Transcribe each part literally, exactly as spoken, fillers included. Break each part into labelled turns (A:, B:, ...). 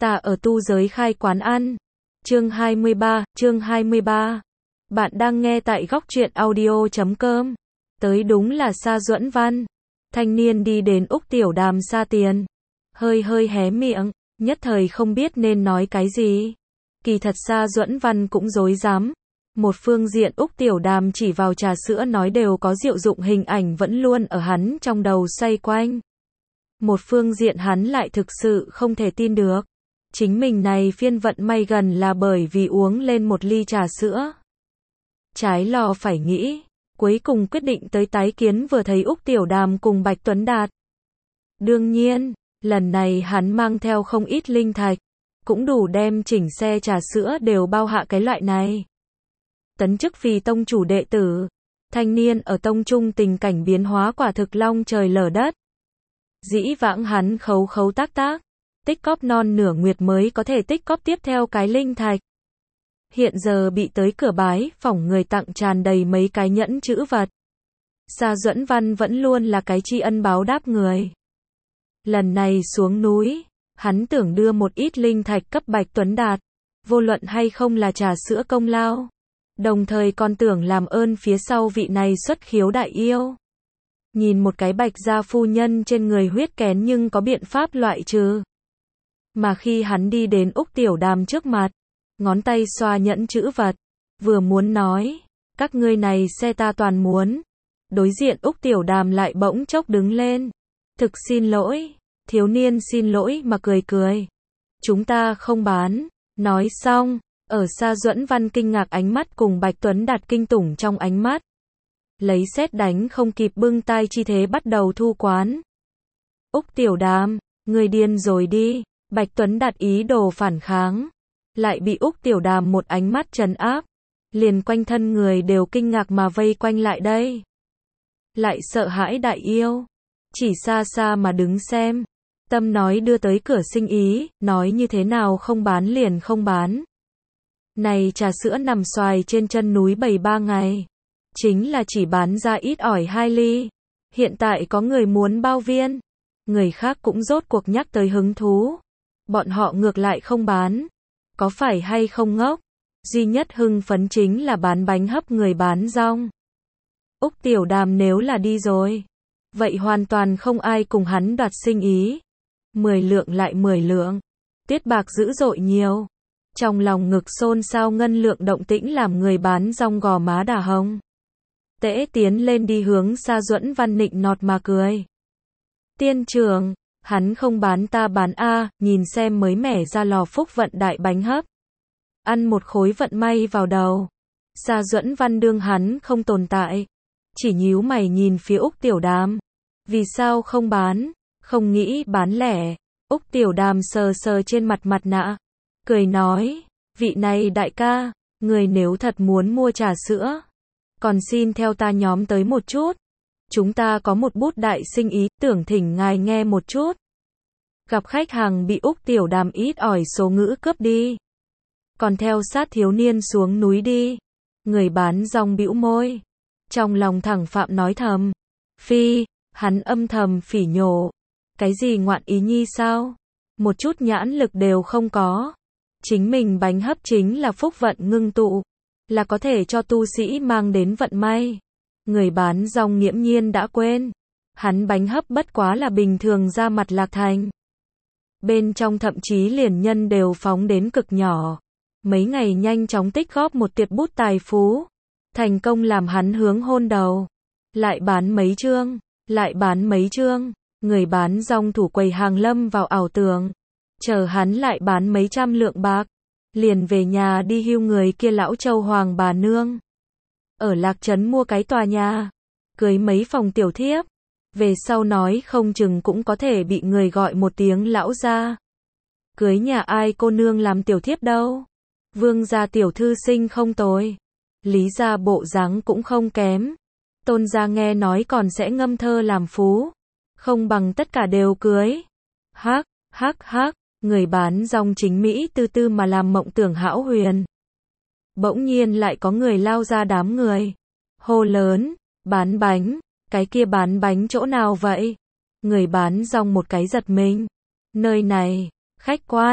A: Ta ở tu giới khai quán ăn. Chương hai mươi ba, chương hai mươi ba. Bạn đang nghe tại góc truyện audio chấm com. Tới đúng là Sa Duẫn Văn. Thanh niên đi đến Úc Tiểu Đàm xa tiền. Hơi hơi hé miệng, nhất thời không biết nên nói cái gì. Kỳ thật Sa Duẫn Văn cũng rối rắm. Một phương diện Úc Tiểu Đàm chỉ vào trà sữa nói đều có diệu dụng hình ảnh vẫn luôn ở hắn trong đầu xoay quanh. Một phương diện hắn lại thực sự không thể tin được. Chính mình này phiên vận may gần là bởi vì uống lên một ly trà sữa. Trái lo phải nghĩ, cuối cùng quyết định tới tái kiến vừa thấy Úc Tiểu Đàm cùng Bạch Tuấn Đạt. Đương nhiên, lần này hắn mang theo không ít linh thạch, cũng đủ đem chỉnh xe trà sữa đều bao hạ cái loại này. Tấn chức vì tông chủ đệ tử, thanh niên ở tông trung tình cảnh biến hóa quả thực long trời lở đất. Dĩ vãng hắn khấu khấu tác tác, tích cóp non nửa nguyệt mới có thể tích cóp tiếp theo cái linh thạch. Hiện giờ bị tới cửa bái, phỏng người tặng tràn đầy mấy cái nhẫn chữ vật. Sa Duẫn Văn vẫn luôn là cái tri ân báo đáp người. Lần này xuống núi, hắn tưởng đưa một ít linh thạch cấp Bạch Tuấn Đạt, vô luận hay không là trà sữa công lao. Đồng thời còn tưởng làm ơn phía sau vị này xuất khiếu đại yêu. Nhìn một cái Bạch gia phu nhân trên người huyết kén nhưng có biện pháp loại trừ. Mà khi hắn đi đến Úc Tiểu Đàm trước mặt, ngón tay xoa nhẫn chữ vật, vừa muốn nói, các ngươi này xe ta toàn muốn. Đối diện Úc Tiểu Đàm lại bỗng chốc đứng lên. Thực xin lỗi, thiếu niên xin lỗi mà cười cười. Chúng ta không bán. Nói xong, ở Sa Duẫn Văn kinh ngạc ánh mắt cùng Bạch Tuấn Đạt kinh tủng trong ánh mắt. Lấy sét đánh không kịp bưng tai chi thế bắt đầu thu quán. Úc Tiểu Đàm, người điên rồi đi. Bạch Tuấn Đạt ý đồ phản kháng, lại bị Úc Tiểu Đàm một ánh mắt trấn áp, liền quanh thân người đều kinh ngạc mà vây quanh lại đây. Lại sợ hãi đại yêu, chỉ xa xa mà đứng xem, tâm nói đưa tới cửa sinh ý, nói như thế nào không bán liền không bán. Này trà sữa nằm xoài trên chân núi bày ba ngày, chính là chỉ bán ra ít ỏi hai ly, hiện tại có người muốn bao viên, người khác cũng rốt cuộc nhắc tới hứng thú. Bọn họ ngược lại không bán. Có phải hay không ngốc? Duy nhất hưng phấn chính là bán bánh hấp người bán rong. Úc Tiểu Đàm nếu là đi rồi, vậy hoàn toàn không ai cùng hắn đoạt sinh ý. Mười lượng lại mười lượng. Tiết bạc dữ dội nhiều. Trong lòng ngực xôn xao ngân lượng động tĩnh làm người bán rong gò má đỏ hồng. Tễ tiến lên đi hướng Sa Duẫn Văn nịnh nọt mà cười. Tiên trưởng, hắn không bán ta bán a, nhìn xem mới mẻ ra lò phúc vận đại bánh hấp. Ăn một khối vận may vào đầu. Sa Duẫn Văn đương hắn không tồn tại. Chỉ nhíu mày nhìn phía Úc Tiểu Đàm. Vì sao không bán? Không nghĩ bán lẻ. Úc Tiểu Đàm sờ sờ trên mặt mặt nạ. Cười nói, vị này đại ca, người nếu thật muốn mua trà sữa, còn xin theo ta nhóm tới một chút. Chúng ta có một bút đại sinh ý, tưởng thỉnh ngài nghe một chút. Gặp khách hàng bị Úc Tiểu Đàm ít ỏi số ngữ cướp đi. Còn theo sát thiếu niên xuống núi đi. Người bán rong bĩu môi. Trong lòng thẳng phạm nói thầm. Phi, hắn âm thầm phỉ nhổ. Cái gì ngoạn ý nhi sao? Một chút nhãn lực đều không có. Chính mình bánh hấp chính là phúc vận ngưng tụ. Là có thể cho tu sĩ mang đến vận may. Người bán rong nghiễm nhiên đã quên. Hắn bánh hấp bất quá là bình thường ra mặt lạc thành. Bên trong thậm chí liền nhân đều phóng đến cực nhỏ. Mấy ngày nhanh chóng tích góp một tuyệt bút tài phú. Thành công làm hắn hướng hôn đầu. Lại bán mấy chương. Lại bán mấy chương. Người bán rong thủ quầy hàng lâm vào ảo tưởng. Chờ hắn lại bán mấy trăm lượng bạc. Liền về nhà đi hưu người kia lão châu hoàng bà nương. Ở Lạc Trấn mua cái tòa nhà. Cưới mấy phòng tiểu thiếp. Về sau nói không chừng cũng có thể bị người gọi một tiếng lão gia. Cưới nhà ai cô nương làm tiểu thiếp đâu. Vương gia tiểu thư sinh không tồi. Lý gia bộ dáng cũng không kém. Tôn gia nghe nói còn sẽ ngâm thơ làm phú. Không bằng tất cả đều cưới. Hắc, hắc hắc, người bán rong chính Mỹ tư tư mà làm mộng tưởng hão huyền. Bỗng nhiên lại có người lao ra đám người. Hô lớn, bán bánh. Cái kia bán bánh chỗ nào vậy? Người bán rong một cái giật mình. Nơi này, khách quan,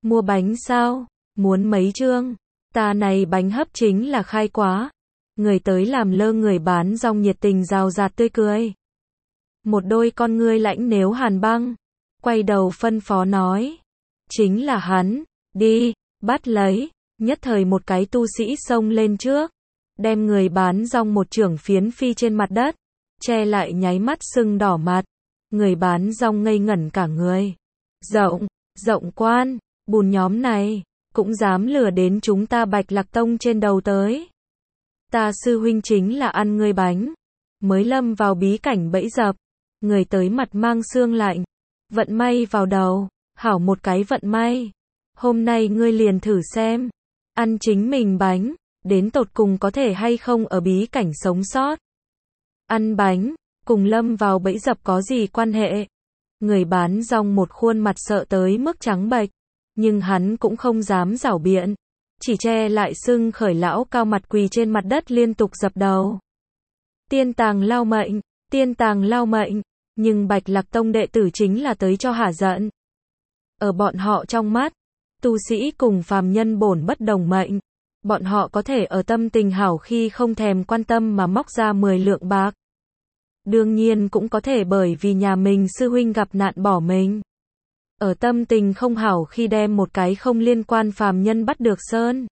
A: Mua bánh sao? Muốn mấy chương? Ta này bánh hấp chính là khai quá. Người tới làm lơ người bán rong nhiệt tình rào rạt tươi cười. Một đôi con ngươi lãnh nếu hàn băng. Quay đầu phân phó nói. Chính là hắn. Đi, bắt lấy. Nhất thời một cái tu sĩ xông lên trước. Đem người bán rong một chưởng phiến phi trên mặt đất. Che lại nháy mắt sưng đỏ mặt. Người bán rong ngây ngẩn cả người. Rộng, rộng quan, bùn nhóm này, cũng dám lừa đến chúng ta Bạch Lạc Tông trên đầu tới. Ta sư huynh chính là ăn ngươi bánh. Mới lâm vào bí cảnh bẫy dập. Người tới mặt mang xương lạnh. Vận may vào đầu, hảo một cái vận may. Hôm nay ngươi liền thử xem. Ăn chính mình bánh, đến tột cùng có thể hay không ở bí cảnh sống sót. Ăn bánh, cùng lâm vào bẫy dập có gì quan hệ? Người bán rong một khuôn mặt sợ tới mức trắng bệch, nhưng hắn cũng không dám giảo biện, chỉ che lại sưng khởi lão cao mặt quỳ trên mặt đất liên tục dập đầu. Tiên tàng lao mệnh, tiên tàng lao mệnh, nhưng Bạch Lạc Tông đệ tử chính là tới cho hả giận. Ở bọn họ trong mắt, tu sĩ cùng phàm nhân bổn bất đồng mệnh, bọn họ có thể ở tâm tình hảo khi không thèm quan tâm mà móc ra mười lượng bạc. Đương nhiên cũng có thể bởi vì nhà mình sư huynh gặp nạn bỏ mình. Ở tâm tình không hảo khi đem một cái không liên quan phàm nhân bắt được sơn.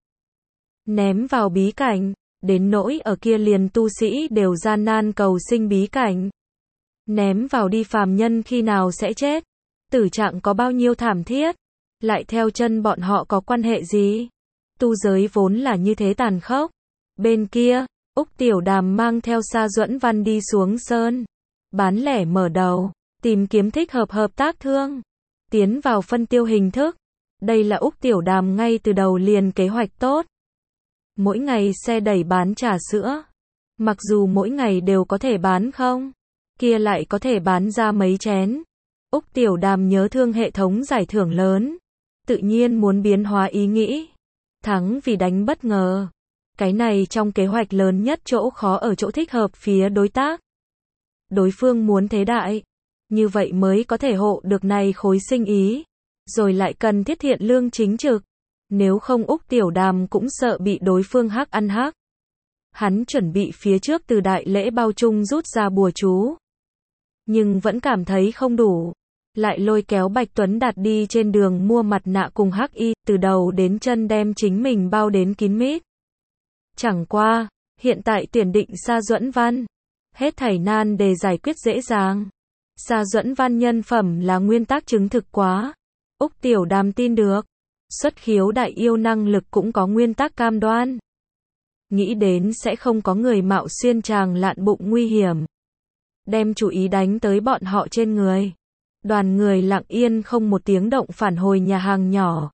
A: Ném vào bí cảnh, đến nỗi ở kia liền tu sĩ đều gian nan cầu sinh bí cảnh. Ném vào đi phàm nhân khi nào sẽ chết? Tử trạng có bao nhiêu thảm thiết? Lại theo chân bọn họ có quan hệ gì? Tu giới vốn là như thế tàn khốc. Bên kia, Úc Tiểu Đàm mang theo Sa Duẫn Văn đi xuống sơn. Bán lẻ mở đầu, tìm kiếm thích hợp hợp tác thương. Tiến vào phân tiêu hình thức. Đây là Úc Tiểu Đàm ngay từ đầu liền kế hoạch tốt. Mỗi ngày xe đẩy bán trà sữa. Mặc dù mỗi ngày đều có thể bán không, kia lại có thể bán ra mấy chén. Úc Tiểu Đàm nhớ thương hệ thống giải thưởng lớn. Tự nhiên muốn biến hóa ý nghĩ. Thắng vì đánh bất ngờ. Cái này trong kế hoạch lớn nhất chỗ khó ở chỗ thích hợp phía đối tác. Đối phương muốn thế đại. Như vậy mới có thể hộ được này khối sinh ý. Rồi lại cần thiết thiện lương chính trực. Nếu không Úc Tiểu Đàm cũng sợ bị đối phương hắc ăn hắc. Hắn chuẩn bị phía trước từ đại lễ bao chung rút ra bùa chú. Nhưng vẫn cảm thấy không đủ. Lại lôi kéo Bạch Tuấn Đạt đi trên đường mua mặt nạ cùng hắc y, từ đầu đến chân đem chính mình bao đến kín mít. Chẳng qua, hiện tại tuyển định Sa Duẫn Văn. Hết thảy nan đề giải quyết dễ dàng. Sa Duẫn Văn nhân phẩm là nguyên tắc chứng thực quá. Úc Tiểu Đàm tin được. Xuất khiếu đại yêu năng lực cũng có nguyên tắc cam đoan. Nghĩ đến sẽ không có người mạo xuyên tràng lạn bụng nguy hiểm. Đem chủ ý đánh tới bọn họ trên người. Đoàn người lặng yên không một tiếng động phản hồi nhà hàng nhỏ.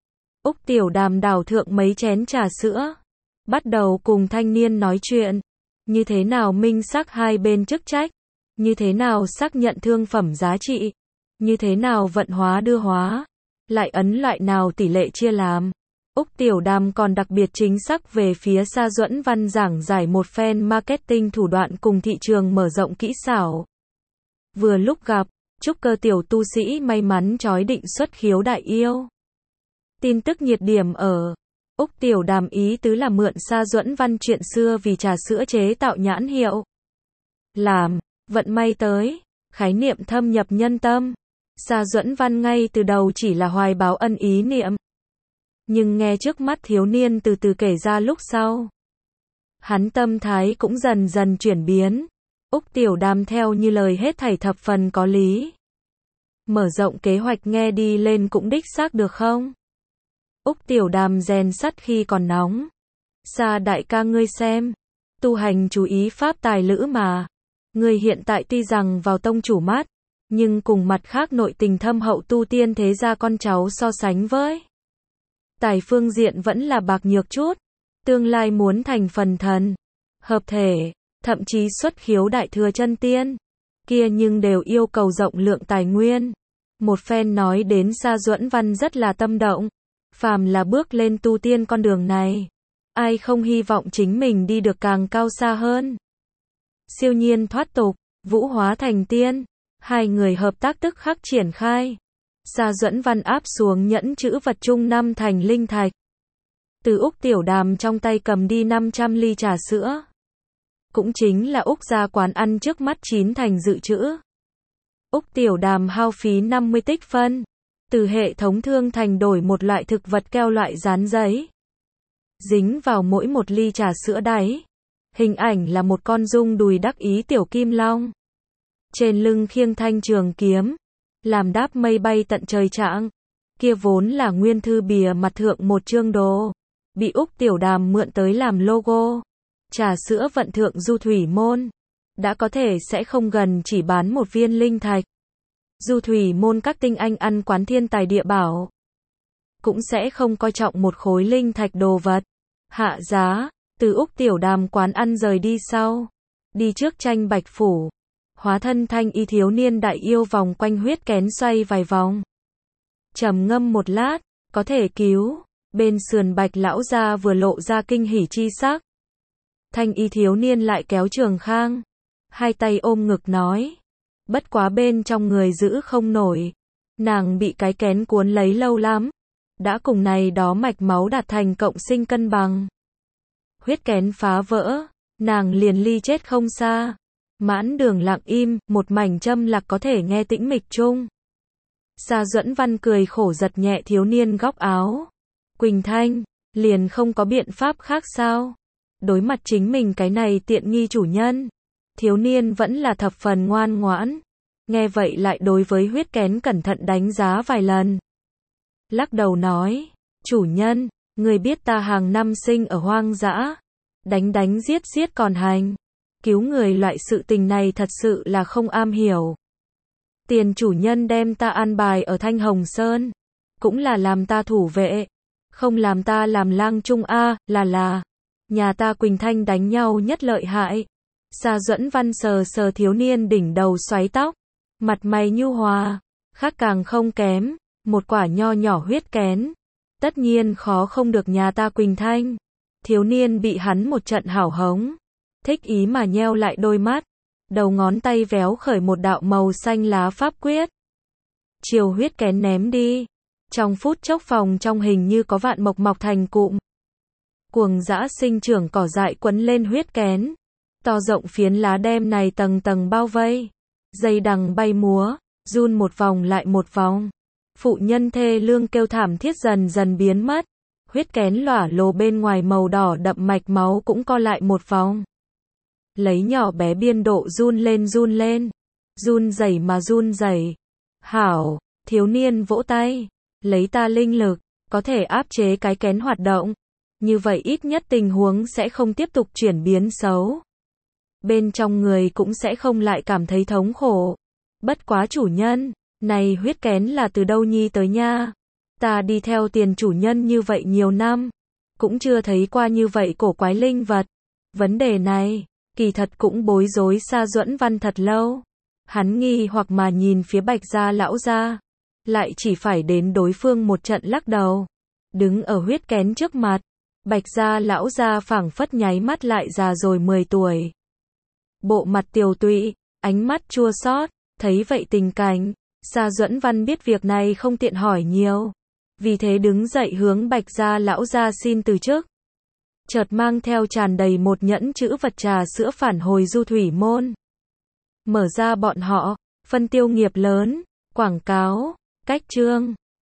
A: Úc Tiểu Đàm đảo thượng mấy chén trà sữa. Bắt đầu cùng thanh niên nói chuyện. Như thế nào minh xác hai bên chức trách. Như thế nào xác nhận thương phẩm giá trị. Như thế nào vận hóa đưa hóa. Lại ấn loại nào tỷ lệ chia làm. Úc Tiểu Đàm còn đặc biệt chính xác về phía Sa Duẫn Văn giảng giải một phen marketing thủ đoạn cùng thị trường mở rộng kỹ xảo. Vừa lúc gặp, trúc cơ tiểu tu sĩ may mắn chói định xuất khiếu đại yêu. Tin tức nhiệt điểm ở. Úc Tiểu Đàm ý tứ là mượn Sa Duẫn Văn chuyện xưa vì trà sữa chế tạo nhãn hiệu. Làm, vận may tới, khái niệm thâm nhập nhân tâm. Sa Duẫn Văn ngay từ đầu chỉ là hoài báo ân ý niệm. Nhưng nghe trước mắt thiếu niên từ từ kể ra lúc sau. Hắn tâm thái cũng dần dần chuyển biến. Úc Tiểu Đàm theo như lời hết thảy thập phần có lý. Mở rộng kế hoạch nghe đi lên cũng đích xác được không? Úc Tiểu Đàm rèn sắt khi còn nóng. Sa đại ca ngươi xem. Tu hành chú ý pháp tài lữ mà. Ngươi hiện tại tuy rằng vào tông chủ mắt. Nhưng cùng mặt khác nội tình thâm hậu tu tiên thế gia con cháu so sánh với. Tài phương diện vẫn là bạc nhược chút. Tương lai muốn thành phần thần. Hợp thể. Thậm chí xuất khiếu đại thừa chân tiên. Kia nhưng đều yêu cầu rộng lượng tài nguyên. Một phen nói đến Sa Duẫn Văn rất là tâm động. Phàm là bước lên tu tiên con đường này. Ai không hy vọng chính mình đi được càng cao xa hơn. Siêu nhiên thoát tục. Vũ hóa thành tiên. Hai người hợp tác tức khắc triển khai. Sa Duẫn Văn áp xuống nhẫn chữ vật chung năm thành linh thạch. Từ Úc Tiểu Đàm trong tay cầm đi năm trăm ly trà sữa. Cũng chính là Úc ra quán ăn trước mắt chín thành dự trữ. Úc Tiểu Đàm hao phí năm mươi tích phân. Từ hệ thống thương thành đổi một loại thực vật keo loại dán giấy. Dính vào mỗi một ly trà sữa đáy. Hình ảnh là một con rung đùi đắc ý tiểu kim long. Trên lưng khiêng thanh trường kiếm. Làm đáp mây bay tận trời trạng. Kia vốn là nguyên thư bìa mặt thượng một chương đồ. Bị Úc Tiểu Đàm mượn tới làm logo. Trà sữa vận thượng du thủy môn. Đã có thể sẽ không gần chỉ bán một viên linh thạch. Du thủy môn các tinh anh ăn quán thiên tài địa bảo. Cũng sẽ không coi trọng một khối linh thạch đồ vật. Hạ giá, từ Úc Tiểu Đàm quán ăn rời đi sau. Đi trước tranh bạch phủ. Hóa thân thanh y thiếu niên đại yêu vòng quanh huyết kén xoay vài vòng. Trầm ngâm một lát, có thể cứu. Bên sườn bạch lão gia vừa lộ ra kinh hỉ chi sắc. Thanh y thiếu niên lại kéo Trường Khang. Hai tay ôm ngực nói. Bất quá bên trong người giữ không nổi. Nàng bị cái kén cuốn lấy lâu lắm. Đã cùng này đó mạch máu đạt thành cộng sinh cân bằng. Huyết kén phá vỡ. Nàng liền ly chết không xa. Mãn đường lặng im, một mảnh châm lạc có thể nghe tĩnh mịch chung. Sa Duẫn Văn cười khổ giật nhẹ thiếu niên góc áo. Quỳnh Thanh, liền không có biện pháp khác sao? Đối mặt chính mình cái này tiện nghi chủ nhân. Thiếu niên vẫn là thập phần ngoan ngoãn. Nghe vậy lại đối với huyết kén cẩn thận đánh giá vài lần. Lắc đầu nói, chủ nhân, người biết ta hàng năm sinh ở hoang dã. Đánh đánh giết giết còn hành. Cứu người loại sự tình này thật sự là không am hiểu. Tiền chủ nhân đem ta an bài ở Thanh Hồng Sơn. Cũng là làm ta thủ vệ. Không làm ta làm lang trung A, là là. Nhà ta Quỳnh Thanh đánh nhau nhất lợi hại. Sa Duẫn Văn sờ sờ thiếu niên đỉnh đầu xoáy tóc. Mặt mày nhu hòa. Khác càng không kém. Một quả nho nhỏ huyết kén. Tất nhiên khó không được nhà ta Quỳnh Thanh. Thiếu niên bị hắn một trận hảo hống. Thích ý mà nheo lại đôi mắt. Đầu ngón tay véo khởi một đạo màu xanh lá pháp quyết. Chiều huyết kén ném đi. Trong phút chốc phòng trong hình như có vạn mộc mọc thành cụm. Cuồng dã sinh trưởng cỏ dại quấn lên huyết kén. To rộng phiến lá đem này tầng tầng bao vây. Dây đằng bay múa, run một vòng lại một vòng. Phụ nhân thê lương kêu thảm thiết dần dần biến mất. Huyết kén lỏa lồ bên ngoài màu đỏ đậm mạch máu cũng co lại một vòng. Lấy nhỏ bé biên độ run lên run lên. Run rẩy mà run rẩy. Hảo, thiếu niên vỗ tay. Lấy ta linh lực, có thể áp chế cái kén hoạt động. Như vậy ít nhất tình huống sẽ không tiếp tục chuyển biến xấu. Bên trong người cũng sẽ không lại cảm thấy thống khổ. Bất quá chủ nhân, này huyết kén là từ đâu nhi tới nha? Ta đi theo tiền chủ nhân như vậy nhiều năm. Cũng chưa thấy qua như vậy cổ quái linh vật. Vấn đề này, kỳ thật cũng bối rối Sa Duẫn Văn thật lâu. Hắn nghi hoặc mà nhìn phía Bạch gia lão gia. Lại chỉ phải đến đối phương một trận lắc đầu. Đứng ở huyết kén trước mặt. Bạch gia lão gia phảng phất nháy mắt lại già rồi mười tuổi. Bộ mặt tiều tụy, ánh mắt chua xót, thấy vậy tình cảnh. Sa Duẫn Văn biết việc này không tiện hỏi nhiều. Vì thế đứng dậy hướng Bạch gia lão gia xin từ chức. Chợt mang theo tràn đầy một nhẫn chữ vật trà sữa phản hồi du thủy môn. Mở ra bọn họ, phân tiêu nghiệp lớn, quảng cáo, cách chương.